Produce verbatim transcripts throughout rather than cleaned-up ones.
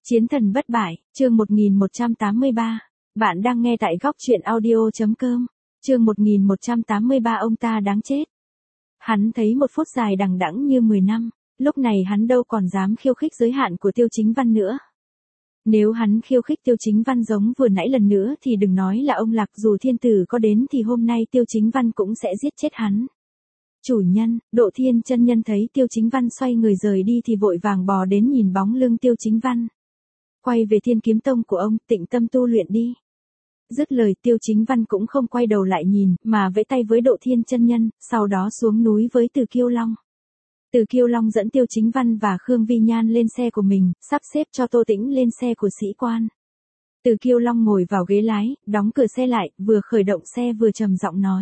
Chiến thần bất bại, chương một nghìn một trăm tám mươi ba. Bạn đang nghe tại góc truyện audio.com. Chương một nghìn một trăm tám mươi ba ông ta đáng chết. Hắn thấy một phút dài đằng đẵng như mười năm, lúc này hắn đâu còn dám khiêu khích giới hạn của Tiêu Chính Văn nữa. Nếu hắn khiêu khích Tiêu Chính Văn giống vừa nãy lần nữa thì đừng nói là ông Lạc, dù thiên tử có đến thì hôm nay Tiêu Chính Văn cũng sẽ giết chết hắn. Chủ nhân, Độ Thiên chân nhân thấy Tiêu Chính Văn xoay người rời đi thì vội vàng bò đến nhìn bóng lưng Tiêu Chính Văn. Quay về Thiên Kiếm Tông của ông, tịnh tâm tu luyện đi. Dứt lời Tiêu Chính Văn cũng không quay đầu lại nhìn, mà vẫy tay với Độ Thiên chân nhân, sau đó xuống núi với Từ Kiêu Long. Từ Kiêu Long dẫn Tiêu Chính Văn và Khương Vi Nhan lên xe của mình, sắp xếp cho Tô Tĩnh lên xe của sĩ quan. Từ Kiêu Long ngồi vào ghế lái, đóng cửa xe lại, vừa khởi động xe vừa trầm giọng nói.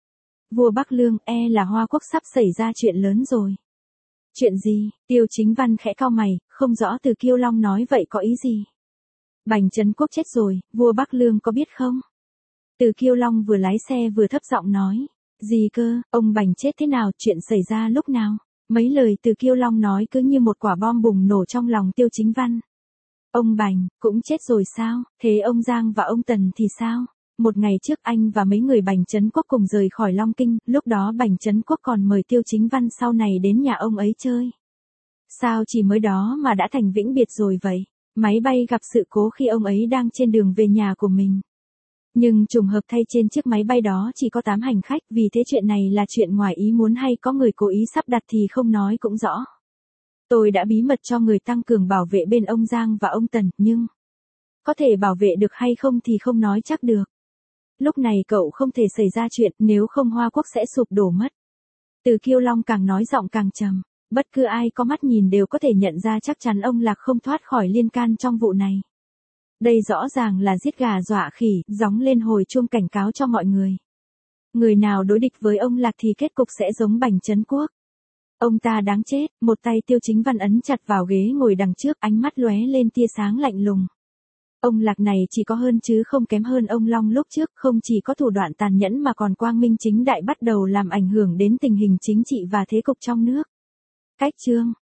Vua Bắc Lương, e là Hoa Quốc sắp xảy ra chuyện lớn rồi. Chuyện gì? Tiêu Chính Văn khẽ cau mày, không rõ Từ Kiêu Long nói vậy có ý gì. Bành Trấn Quốc chết rồi, vua Bắc Lương có biết không? Từ Kiêu Long vừa lái xe vừa thấp giọng nói. Gì cơ, ông Bành chết thế nào, chuyện xảy ra lúc nào? Mấy lời Từ Kiêu Long nói cứ như một quả bom bùng nổ trong lòng Tiêu Chính Văn. Ông Bành, cũng chết rồi sao? Thế ông Giang và ông Tần thì sao? Một ngày trước anh và mấy người Bành Trấn Quốc cùng rời khỏi Long Kinh, lúc đó Bành Trấn Quốc còn mời Tiêu Chính Văn sau này đến nhà ông ấy chơi. Sao chỉ mới đó mà đã thành vĩnh biệt rồi vậy? Máy bay gặp sự cố khi ông ấy đang trên đường về nhà của mình. Nhưng trùng hợp thay trên chiếc máy bay đó chỉ có tám hành khách, vì thế chuyện này là chuyện ngoài ý muốn hay có người cố ý sắp đặt thì không nói cũng rõ. Tôi đã bí mật cho người tăng cường bảo vệ bên ông Giang và ông Tần, nhưng có thể bảo vệ được hay không thì không nói chắc được. Lúc này cậu không thể xảy ra chuyện, nếu không Hoa Quốc sẽ sụp đổ mất. Từ Kiêu Long càng nói giọng càng trầm, bất cứ ai có mắt nhìn đều có thể nhận ra chắc chắn ông Lạc không thoát khỏi liên can trong vụ này. Đây rõ ràng là giết gà dọa khỉ, gióng lên hồi chuông cảnh cáo cho mọi người. Người nào đối địch với ông Lạc thì kết cục sẽ giống Bành Trấn Quốc. Ông ta đáng chết, một tay Tiêu Chính Văn ấn chặt vào ghế ngồi đằng trước, ánh mắt lóe lên tia sáng lạnh lùng. Ông Lạc này chỉ có hơn chứ không kém hơn ông Long lúc trước, không chỉ có thủ đoạn tàn nhẫn mà còn quang minh chính đại bắt đầu làm ảnh hưởng đến tình hình chính trị và thế cục trong nước. Cách chương,